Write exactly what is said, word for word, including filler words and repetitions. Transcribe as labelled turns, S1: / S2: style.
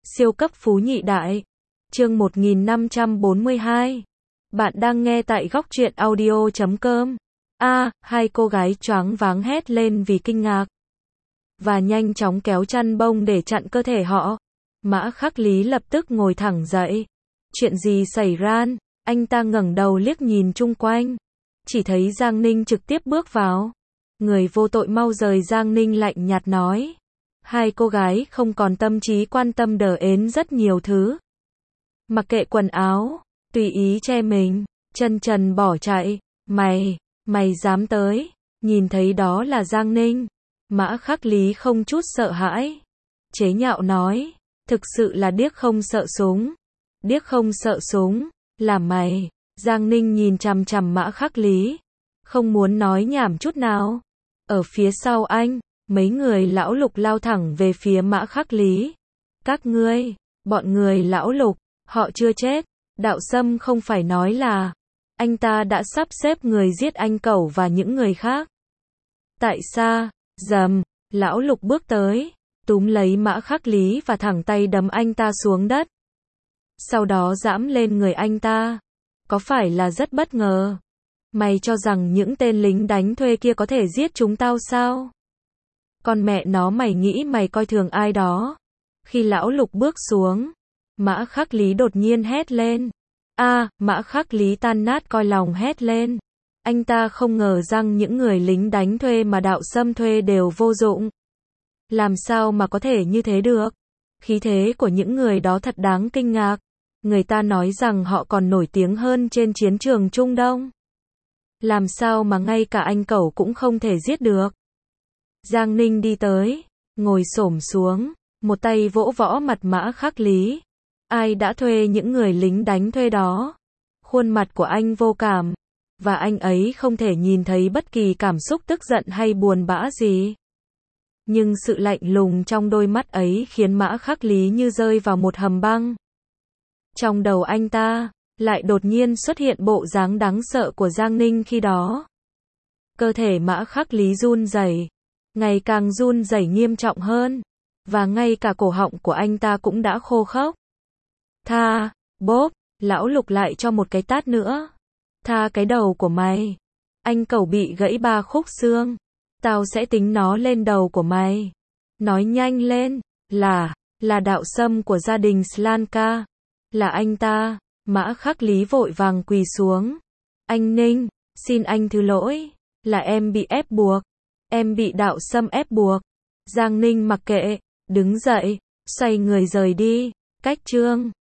S1: Siêu cấp phú nhị đại. Chương một nghìn năm trăm bốn mươi hai. Bạn đang nghe tại góc truyện audio chấm com. A, hai cô gái choáng váng hét lên vì kinh ngạc. Và nhanh chóng kéo chăn bông để chặn cơ thể họ. Mã Khắc Lý lập tức ngồi thẳng dậy. Chuyện gì xảy ra? Anh ta ngẩng đầu liếc nhìn chung quanh. Chỉ thấy Giang Ninh trực tiếp bước vào. Người vô tội mau rời, Giang Ninh lạnh nhạt nói. Hai cô gái không còn tâm trí quan tâm đờ ến rất nhiều thứ. Mặc kệ quần áo, tùy ý che mình, chân trần bỏ chạy. Mày, mày dám tới? Nhìn thấy đó là Giang Ninh. Mã Khắc Lý không chút sợ hãi. Chế nhạo nói, thực sự là điếc không sợ súng. Điếc không sợ súng, là mày. Giang Ninh nhìn chằm chằm Mã Khắc Lý. Không muốn nói nhảm chút nào. Ở phía sau anh, mấy người lão Lục lao thẳng về phía Mã Khắc Lý. Các ngươi, bọn người lão Lục, họ chưa chết. Đạo Sâm không phải nói là anh ta đã sắp xếp người giết anh Cẩu và những người khác. Tại sao? Dầm, lão Lục bước tới, túm lấy Mã Khắc Lý và thẳng tay đấm anh ta xuống đất. Sau đó giẫm lên người anh ta. Có phải là rất bất ngờ? Mày cho rằng những tên lính đánh thuê kia có thể giết chúng tao sao? Con mẹ nó, mày nghĩ mày coi thường ai đó? Khi lão Lục bước xuống, Mã Khắc Lý đột nhiên hét lên. A, à, Mã Khắc Lý tan nát coi lòng hét lên. Anh ta không ngờ rằng những người lính đánh thuê mà Đạo Sâm thuê đều vô dụng. Làm sao mà có thể như thế được? Khí thế của những người đó thật đáng kinh ngạc. Người ta nói rằng họ còn nổi tiếng hơn trên chiến trường Trung Đông. Làm sao mà ngay cả anh Cẩu cũng không thể giết được? Giang Ninh đi tới, ngồi xổm xuống, một tay vỗ võ mặt Mã Khắc Lý. Ai đã thuê những người lính đánh thuê đó? Khuôn mặt của anh vô cảm, và anh ấy không thể nhìn thấy bất kỳ cảm xúc tức giận hay buồn bã gì. Nhưng sự lạnh lùng trong đôi mắt ấy khiến Mã Khắc Lý như rơi vào một hầm băng. Trong đầu anh ta, lại đột nhiên xuất hiện bộ dáng đáng sợ của Giang Ninh khi đó. Cơ thể Mã Khắc Lý run rẩy, ngày càng run rẩy nghiêm trọng hơn, và ngay cả cổ họng của anh ta cũng đã khô khốc. Tha, bốp, lão Lục lại cho một cái tát nữa. Tha cái đầu của mày. Anh Cẩu bị gãy ba khúc xương. Tao sẽ tính nó lên đầu của mày. Nói nhanh lên, là, là Đạo Sâm của gia đình Slanka. Là anh ta. Mã Khắc Lý vội vàng quỳ xuống. Anh Ninh, xin anh thứ lỗi, là em bị ép buộc. Em bị Đạo Sâm ép buộc. Giang Ninh mặc kệ, đứng dậy, xoay người rời đi. Cách chương